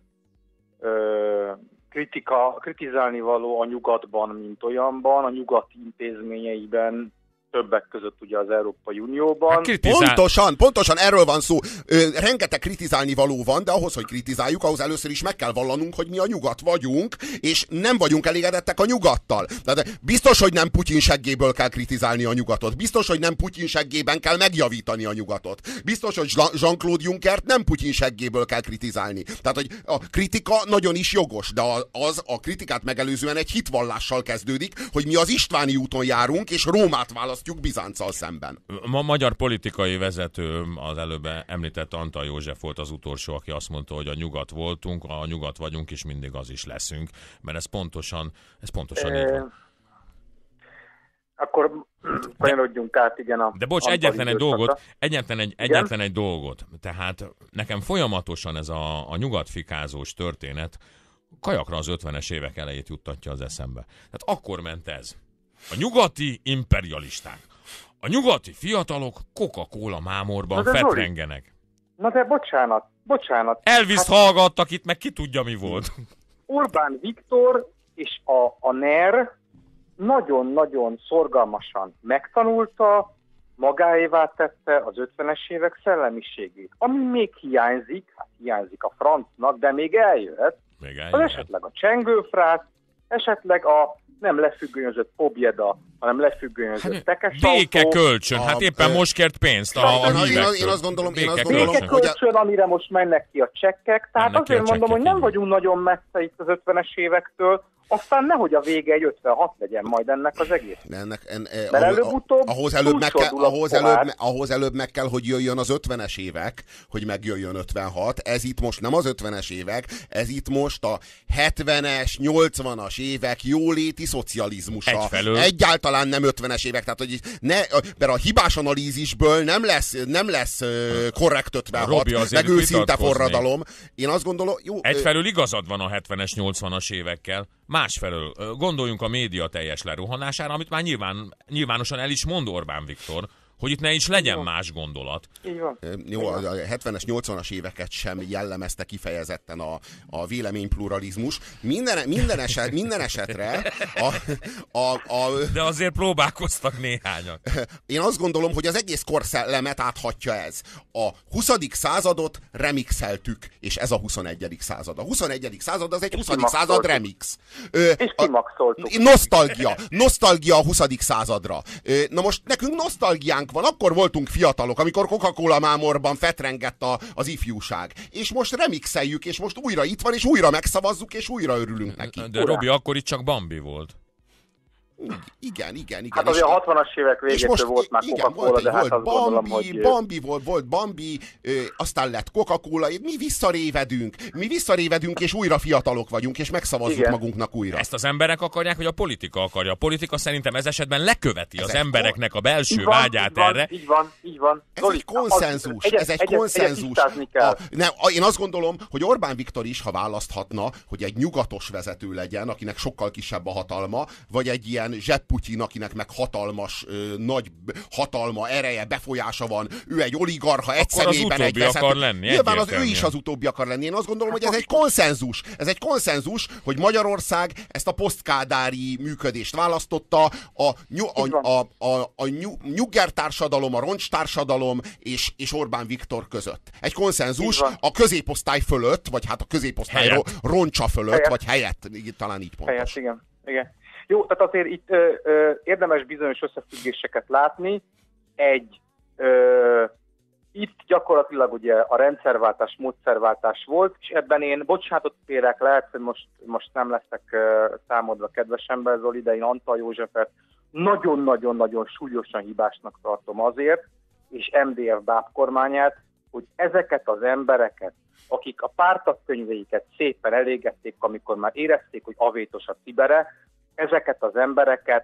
uh, kritika, kritizálni való a nyugatban, mint olyanban, a nyugat intézményeiben, többek között ugye az Európai Unióban. Hát kritizál... Pontosan, pontosan erről van szó. Ö, rengeteg kritizálni való van, de ahhoz, hogy kritizáljuk, ahhoz először is meg kell vallanunk, hogy mi a nyugat vagyunk, és nem vagyunk elégedettek a nyugattal. Tehát biztos, hogy nem Putyin seggéből kell kritizálni a nyugatot. Biztos, hogy nem Putyin seggében kell megjavítani a nyugatot. Biztos, hogy Jean-Claude Junckert nem Putyin seggéből kell kritizálni. Tehát, hogy a kritika nagyon is jogos, de az a kritikát megelőzően egy hitvallással kezdődik, hogy mi az Istváni úton járunk, és Rómát választjuk választjuk Bizánccal szemben. Ma magyar politikai vezető, az előbb említett Antal József volt az utolsó, aki azt mondta, hogy a nyugat voltunk, a nyugat vagyunk, és mindig az is leszünk, mert ez pontosan, ez pontosan így van. Akkor kanyarodjunk át, igen. A de bocs, egyetlen egy dolgot, egyetlen egy, egyetlen egy dolgot. Tehát nekem folyamatosan ez a, a nyugatfikázós történet kajakra az ötvenes évek elejét juttatja az eszembe. Tehát akkor ment ez. A nyugati imperialisták, a nyugati fiatalok Coca-Cola mámorban na fetrengenek. Na de bocsánat, bocsánat. Elviszt hát, hallgattak itt, meg ki tudja mi volt. Orbán Viktor és a, a NER nagyon-nagyon szorgalmasan megtanulta, magáévá tette az ötvenes évek szellemiségét. Ami még hiányzik, hát hiányzik a francnak, de még eljöhet, még eljöhet. Az esetleg a csengőfrác, esetleg a nem lefüggönyözött Pobjeda, hanem lefüggönyözött hát, Tekesautó. Békekölcsön, hát éppen a, most kért pénzt a, a hívektől. Én azt gondolom, én azt gondolom békekölcsön, amire most mennek ki a csekkek, tehát mennek azért mondom, hogy nem így vagyunk nagyon messze itt az ötvenes évektől, aztán nehogy a vége egy ötvenhat legyen majd ennek az egész. Ennek, en, e, Mert előbb-utóbb ahhoz előbb, meg kell, ahhoz, előbb, ahhoz előbb meg kell, hogy jöjjön az ötvenes évek, hogy megjöjjön ötvenhat. Ez itt most nem az ötvenes évek, ez itt most a hetvenes, nyolcvanas évek jóléti szocializmusa. Egyfelől. Egyáltalán nem ötvenes évek, tehát hogy ne, mert a hibás analízisből nem lesz, nem lesz korrekt ötvenhat, meg őszinte forradalom. Én azt gondolom, jó. Egyfelől igazad van a hetvenes, nyolcvanas évekkel. Másfelől gondoljunk a média teljes lerohanására, amit már nyilván, nyilvánosan el is mond Orbán Viktor, hogy itt ne is legyen jó. más gondolat. Jó, a hetvenes, nyolcvanas éveket sem jellemezte kifejezetten a, a véleménypluralizmus. Minden, minden, eset, minden esetre a, a, a... De azért próbálkoztak néhányan. Én azt gondolom, hogy az egész korszellemet áthatja ez. A huszadik századot remixeltük, és ez a huszonegyedik század. A huszonegyedik század az egy huszadik század remix. Ö, és kimaxoltuk. Nosztalgia. Nosztalgia a huszadik századra. Ö, na most nekünk nosztalgiánk van, akkor voltunk fiatalok, amikor Coca-Cola mámorban fetrengett a, az ifjúság. És most remixeljük, és most újra itt van, és újra megszavazzuk, és újra örülünk neki. De Robi, akkor itt csak Bambi volt. Igen, igen, igen. Hát azért a hatvanas évek végétől volt már igen, Coca-Cola, volt, de hát volt azt Bambi, gondolom, hogy... Bambi volt, volt Bambi, ö, aztán lett Coca-Cola, mi visszarévedünk, mi visszarévedünk, és újra fiatalok vagyunk, és megszavazzuk igen. magunknak újra. Ezt az emberek akarják, vagy a politika akarja? A politika szerintem ez esetben leköveti ez az embereknek a belső van, vágyát így van, erre. Így van, így van. Ez Zoli, egy konszenzus, egyet, ez egy egyet, konszenzus. Egyet a, nem, én azt gondolom, hogy Orbán Viktor is, ha választhatna, hogy egy nyugatos vezető legyen, akinek sokkal kisebb a hatalma, vagy egy ilyen zsepputyin, akinek meg hatalmas, ö, nagy hatalma, ereje, befolyása van, ő egy oligarcha, egy személyben egy vezető. Lenni, nyilván az ő is az utóbbi akar lenni. Én azt gondolom, hogy ez egy konszenzus. Ez egy konszenzus, hogy Magyarország ezt a posztkádári működést választotta, a, a, a, a, a nyugger társadalom, a roncs társadalom és, és Orbán Viktor között. Egy konszenzus a középosztály fölött, vagy hát a középosztály helyett. roncsa fölött, helyett. vagy helyett. Talán így pontos. Helyett, igen. igen. Jó, tehát azért itt ö, ö, érdemes bizonyos összefüggéseket látni. Egy, ö, itt gyakorlatilag ugye a rendszerváltás, módszerváltás volt, és ebben én bocsánatot kérek, lehet, hogy most, most nem leszek ö, számodra kedves ember, Zoli, de én Antal Józsefet nagyon-nagyon-nagyon súlyosan hibásnak tartom azért, és em dé ef báb kormányát, hogy ezeket az embereket, akik a pártagkönyveiket szépen elégették, amikor már érezték, hogy avétos a cibere, ezeket az embereket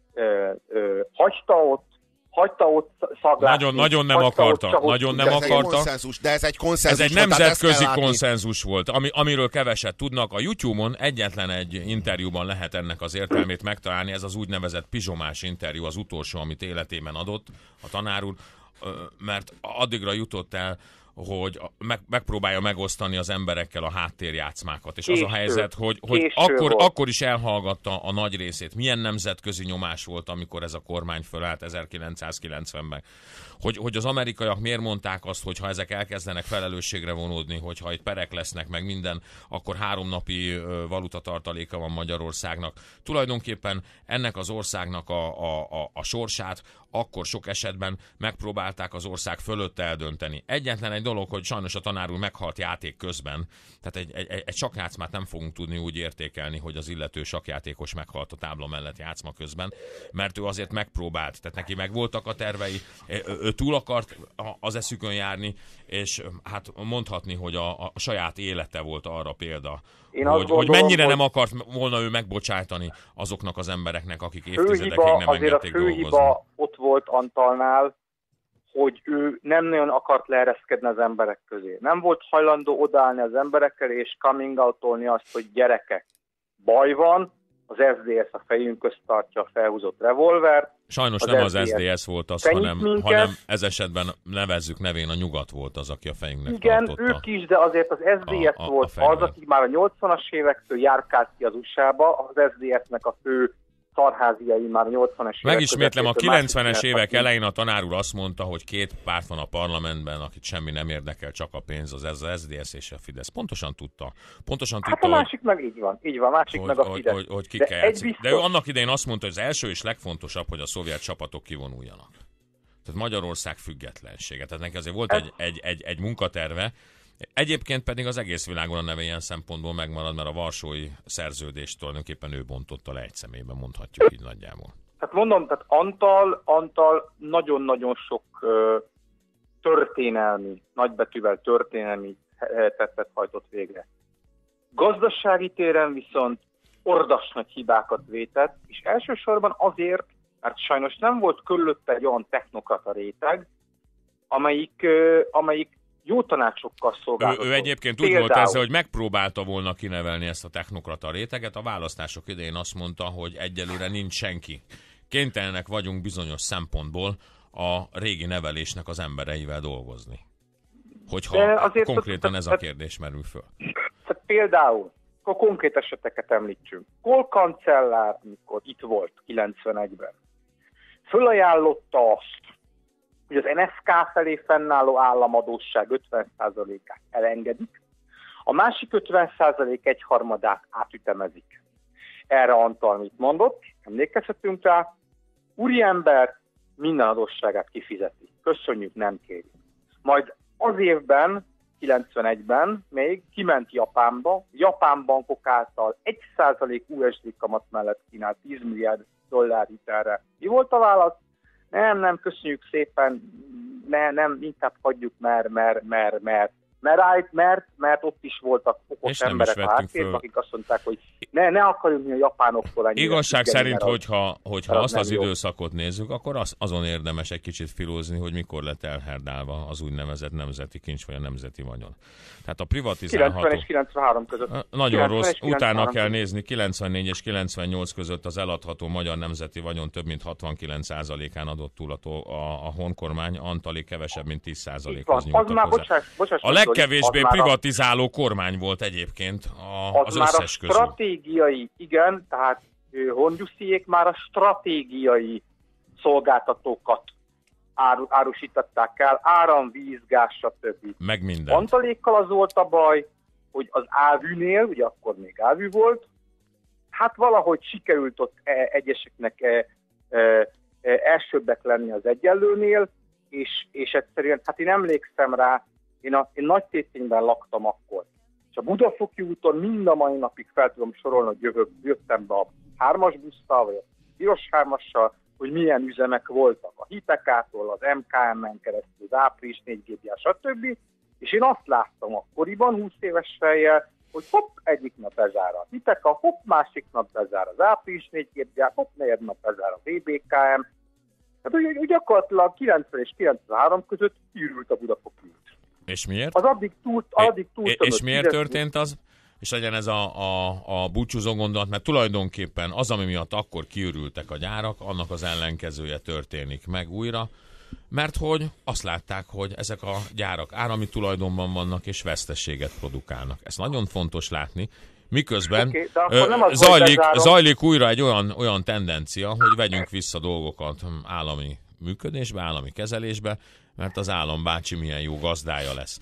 ö, ö, hagyta ott, hagyta ott szaglásni. Nagyon, nagyon nem akarta. Nagyon nem akarta. Konszenzus, de ez egy konszenzus. Ez egy nemzetközi konszenzus volt, ami, amiről keveset tudnak. A YouTube-on egyetlen egy interjúban lehet ennek az értelmét megtalálni, ez az úgynevezett pizsomás interjú, az utolsó, amit életében adott a tanár úr, mert addigra jutott el, hogy meg, megpróbálja megosztani az emberekkel a háttérjátszmákat. És Késő. az a helyzet, hogy, hogy akkor, akkor is elhallgatta a nagy részét. Milyen nemzetközi nyomás volt, amikor ez a kormány fölállt ezerkilencszázkilencvenben. Hogy, hogy az amerikaiak miért mondták azt, hogy ha ezek elkezdenek felelősségre vonódni, hogyha itt perek lesznek, meg minden, akkor három napi valutatartaléka van Magyarországnak. Tulajdonképpen ennek az országnak a, a, a, a sorsát akkor sok esetben megpróbálták az ország fölött eldönteni. Egyetlen egy dolog, hogy sajnos a tanár úr meghalt játék közben, tehát egy, egy, egy sakkjátszmát nem fogunk tudni úgy értékelni, hogy az illető sakkjátékos meghalt a tábla mellett játszma közben, mert ő azért megpróbált, tehát neki meg voltak a tervei, ő túl akart az eszükön járni, és hát mondhatni, hogy a, a saját élete volt arra példa, hogy, gondolom, hogy mennyire hogy nem akart volna ő megbocsájtani azoknak az embereknek, akik évtizedekig nem engedték dolgozni. Azért a főhiba ott volt Antalnál, hogy ő nem nagyon akart leereszkedni az emberek közé. Nem volt hajlandó odaállni az emberekkel, és coming out-olni azt, hogy gyerekek, baj van, az es dé es a fejünk közt tartja a felhúzott revolvert. Sajnos az nem az es dé es volt az, hanem, hanem ez esetben nevezzük nevén a Nyugat volt az, aki a fejünknek igen, tartotta. ők is, de azért az es dé es a, a, volt a az, aki már a nyolcvanas évektől járkált ki az u es á-ba, az es dé es-nek a fő szarháziai már a nyolcvanas évek. Megismétlem, a kilencvenes évek elején a tanár úr azt mondta, hogy két párt van a parlamentben, akit semmi nem érdekel, csak a pénz, az ez az es dé es és a Fidesz. Pontosan tudta. Pontosan hát tudta, a másik hogy, meg így van, így van, másik hogy, meg a hogy, Fidesz. hogy, hogy ki de, kell játszik. biztos... de ő annak idején azt mondta, hogy az első és legfontosabb, hogy a szovjet csapatok kivonuljanak. Tehát Magyarország függetlensége. Tehát neki azért volt ez... egy, egy, egy, egy munkaterve. Egyébként pedig az egész világon a neve ilyen szempontból megmarad, mert a varsói szerződést tulajdonképpen ő bontotta le egy személyben, mondhatjuk így nagyjából. Tehát mondom, tehát Antal, Antal nagyon-nagyon sok uh, történelmi, nagybetűvel történelmi tettet hajtott végre. Gazdasági téren viszont ordas nagy hibákat vétett, és elsősorban azért, mert sajnos nem volt körülötte egy olyan technokrata réteg, amelyik, uh, amelyik jó tanácsokkal szolgáltatott. Ő, ő egyébként úgy volt ezzel, hogy megpróbálta volna kinevelni ezt a technokrata réteget. A választások idején azt mondta, hogy egyelőre nincs senki. Kénytelenek vagyunk bizonyos szempontból a régi nevelésnek az embereivel dolgozni. Hogyha konkrétan ez a kérdés merül föl. Tehát például, akkor konkrét eseteket említsünk. Kohl kancellár, mikor itt volt kilencvenegyben, fölajánlotta azt, hogy az en es ká felé fennálló államadósság ötven százalékát elengedik, a másik ötven százalék egyharmadát átütemezik. Erre Antal mit mondott? Emlékezhetünk rá. Úriember minden adósságát kifizeti. Köszönjük, nem kérjük. Majd az évben, kilencvenegyben még kiment Japánba, japán bankok által egy százalék u es dé kamat mellett kínált tíz milliárd dollár hitelre. Mi volt a válasz? Nem, nem, köszönjük szépen, ne, nem, inkább hagyjuk, mert, mert, mert, mert, mert, mert, mert ott is voltak okos emberek a háttérben, akik azt mondták, hogy ne, ne akarjunk mi a japánoktól ennyire. Igazság szerint, hogyha, hogyha az azt az jó. időszakot nézzük, akkor az, azon érdemes egy kicsit filózni, hogy mikor lett elherdálva az úgynevezett nemzeti kincs, vagy a nemzeti vagyon. Tehát a privatizálható... kilencven és kilencvenhárom között. Nagyon kilencven rossz, és kilencvenhárom utána kell között. nézni, kilencvennégy és kilencvennyolc között az eladható magyar nemzeti vagyon több mint hatvankilenc százalékán adott túl a, a, a honkormány, Antali kevesebb, mint tíz százalékhoz nyújtott hozzá. Bocsáss, bocsáss, a legkevésbé az privatizáló a... kormány volt egyébként a, az, az összes már a közül. stratégiai, igen, tehát Hongyusziék már a stratégiai szolgáltatókat áru, árusították el, áram, víz, gáz, stb. Meg mindent. Antalékkal az volt a baj, hogy az ávűnél, ugye akkor még ávű volt, hát valahogy sikerült ott egyeseknek e, e, e, elsőbbek lenni az egyenlőnél, és, és egyszerűen, hát én emlékszem rá, én, a, én Nagytétényben laktam akkor, és a Budafoki úton mind a mai napig fel tudom sorolni, hogy jövök, jöttem be a hármas busztal, vagy a piros hármassal, hogy milyen üzemek voltak a Hitekától, az em ká em-en keresztül, az április négy gé bé á, stb. És én azt láttam akkoriban, húsz éves fejjel, hogy hopp, egyik nap bezár a Hiteka, hopp, másik nap bezár az április négy gé bé á, hopp, negyed nap bezár a vé bé ká em. Tehát úgy, úgy gyakorlatilag kilencven és kilencvenhárom között űrült a Budafoki út. És miért? Az addig túl, addig túl é, és miért történt az? És legyen ez a, a, a búcsúzó gondolat, mert tulajdonképpen az, ami miatt akkor kiürültek a gyárak, annak az ellenkezője történik meg újra, mert hogy azt látták, hogy ezek a gyárak állami tulajdonban vannak, és veszteséget produkálnak. Ez nagyon fontos látni, miközben okay, ö, zajlik, zajlik újra egy olyan, olyan tendencia, hogy vegyünk vissza dolgokat állami működésbe, állami kezelésbe, mert az állam bácsi milyen jó gazdája lesz.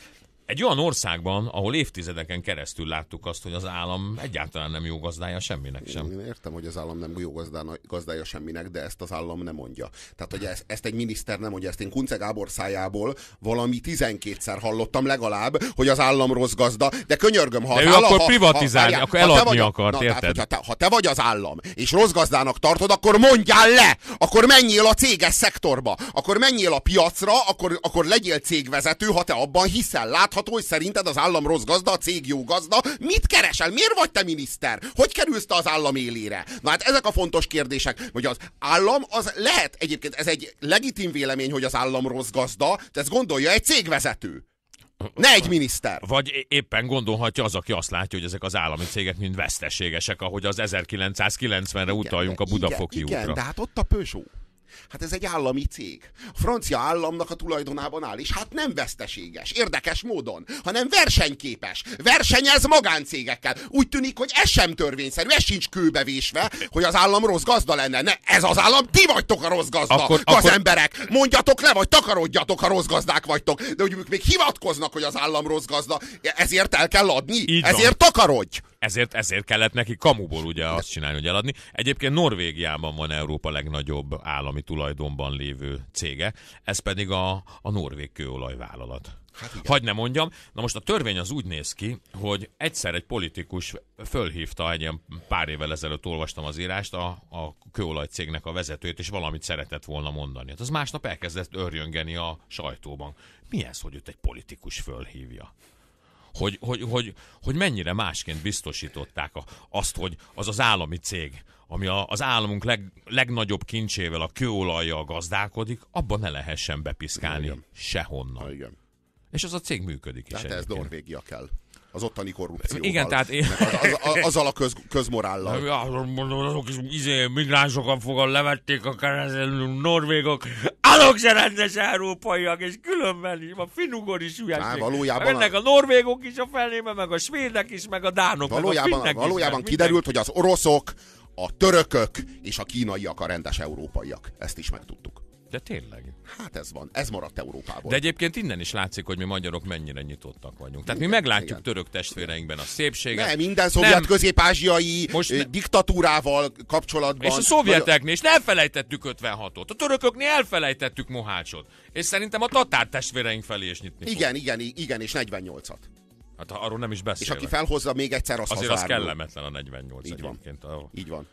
Egy olyan országban, ahol évtizedeken keresztül láttuk azt, hogy az állam egyáltalán nem jó gazdája semminek sem. Én értem, hogy az állam nem jó gazdána, gazdája semminek, de ezt az állam nem mondja. Tehát, hogy ezt, ezt egy miniszter nem mondja, ezt én Kunce Gábor szájából valami tizenkétszer hallottam legalább, hogy az állam rossz gazda, de könyörgöm, ha de az ő állam, akkor privatizálni, ha, akkor ha eladni vagy, akart, na, érted? Tehát, ha, te, ha te vagy az állam, és rossz gazdának tartod, akkor mondjál le! Akkor menjél a céges szektorba, akkor menjél a piacra, akkor, akkor legyél cégvezető, ha te abban hiszel. Látható, hogy szerinted az állam rossz gazda, a cég jó gazda. Mit keresel? Miért vagy te miniszter? Hogy kerülsz te az állam élére? Na hát ezek a fontos kérdések, hogy az állam az lehet, egyébként ez egy legitim vélemény, hogy az állam rossz gazda, de ezt gondolja egy cégvezető. Ne egy miniszter. Vagy éppen gondolhatja az, aki azt látja, hogy ezek az állami cégek mind veszteségesek, ahogy az ezerkilencszázkilencvenre utaljunk a Budafoki igen, útra. Igen, de hát ott a Peugeot. Hát ez egy állami cég. A francia államnak a tulajdonában áll, és hát nem veszteséges, érdekes módon, hanem versenyképes. Versenyez magáncégekkel. Úgy tűnik, hogy ez sem törvényszerű, ez sincs kőbevésve, hogy az állam rossz gazda lenne. Ne, ez az állam, ti vagytok a rossz gazda, akkor, gazemberek. Akkor... Mondjatok le, vagy takarodjatok, ha rossz gazdák vagytok. De hogy még hivatkoznak, hogy az állam rossz gazda, ezért el kell adni, így ezért van. Takarodj. Ezért, ezért kellett neki kamuból ugye azt csinálni, hogy eladni. Egyébként Norvégiában van Európa legnagyobb állami tulajdonban lévő cége, ez pedig a, a norvég kőolajvállalat. Hát hagy ne mondjam, na most a törvény az úgy néz ki, hogy egyszer egy politikus fölhívta, egy ilyen pár évvel ezelőtt olvastam az írást, a, a kőolajcégnek a vezetőjét, és valamit szeretett volna mondani. Hát az másnap elkezdett örjöngeni a sajtóban. Mi ez, hogy őt egy politikus fölhívja? Hogy, hogy, hogy, hogy mennyire másként biztosították a, azt, hogy az az állami cég, ami a, az államunk leg, legnagyobb kincsével, a kőolajjal gazdálkodik, abban ne lehessen bepiszkálni igen. Sehonnan. Igen. És az a cég működik is. Tehát ez Norvégia kell. Az ottani korrupcióval. Igen, tehát én... az, az, az, azzal a köz, közmorállal. Ja, azok is izé, migránsokat fogal levették a keresztül norvégok. Azok se rendes európaiak, és különben is, a finnugor is hülyeség. Valójában ennek a norvégok is a felébe, meg a svédek is, meg a dánok, valójában, meg a valójában is, kiderült, hogy az oroszok, a törökök és a kínaiak a rendes európaiak. Ezt is megtudtuk. De tényleg. Hát ez van, ez maradt Európából. De egyébként innen is látszik, hogy mi magyarok mennyire nyitottak vagyunk. Tehát mi meglátjuk igen. török testvéreinkben a szépséget. Nem, minden szovjet közép-ázsiai most ne... diktatúrával kapcsolatban. És a szovjeteknél, és nem elfelejtettük ötvenhatot. A törököknél elfelejtettük Mohácsot. És szerintem a tatár testvéreink felé is nyitni igen, fog. igen, igen, és negyvennyolcat. Hát arról nem is beszélek. És aki felhozza még egyszer, az azért hazárul. az kellemetlen a negyvennyolc. Így van. Ahol... Így van.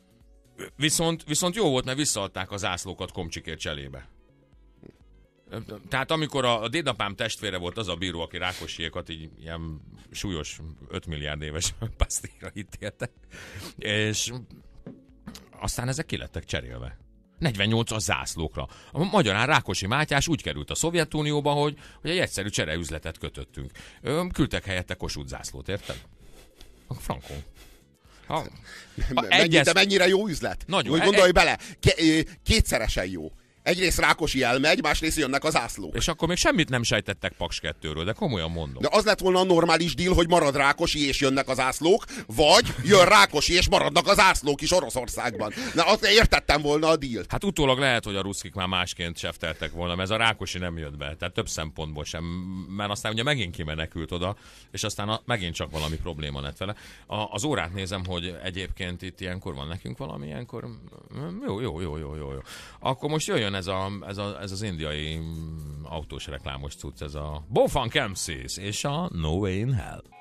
Viszont, viszont jó volt, mert visszaadták az zászlókat Komcsikért cselébe. Tehát amikor a, a dédapám testvére volt az a bíró, aki Rákosiékat így ilyen súlyos öt milliárd éves pasztéra ítélte, és aztán ezek ki lettek cserélve. negyvennyolc a zászlókra. A magyarán Rákosi Mátyás úgy került a Szovjetunióba, hogy, hogy egy egyszerű csereüzletet kötöttünk. Küldtek helyette Kossuth zászlót, érted? A frankon. Ha, ha Mennyi, egyes... De mennyire jó üzlet? Nagyon. Úgy gondolj e... bele, kétszeresen jó. Egyrészt Rákosi elmegy, másrészt jönnek az zászlók. És akkor még semmit nem sejtettek Paks kettőről, de komolyan mondom. De az lett volna a normális deal, hogy marad Rákosi és jönnek az zászlók, vagy jön Rákosi és maradnak az zászlók is Oroszországban. Na, azt értettem volna a dealt. Hát utólag lehet, hogy a ruszkik már másként sefteltek volna, mert ez a Rákosi nem jött be. Tehát több szempontból sem. Mert aztán ugye megint kimenekült oda, és aztán a, megint csak valami probléma lett vele. A, az órát nézem, hogy egyébként itt ilyenkor van nekünk valami, ilyenkor... Jó, jó, jó, jó, jó. Akkor most jöjjön ez, a, ez, a, ez az indiai autós reklámos cucc, ez a Bofan Kempsis és a No Way in Hell.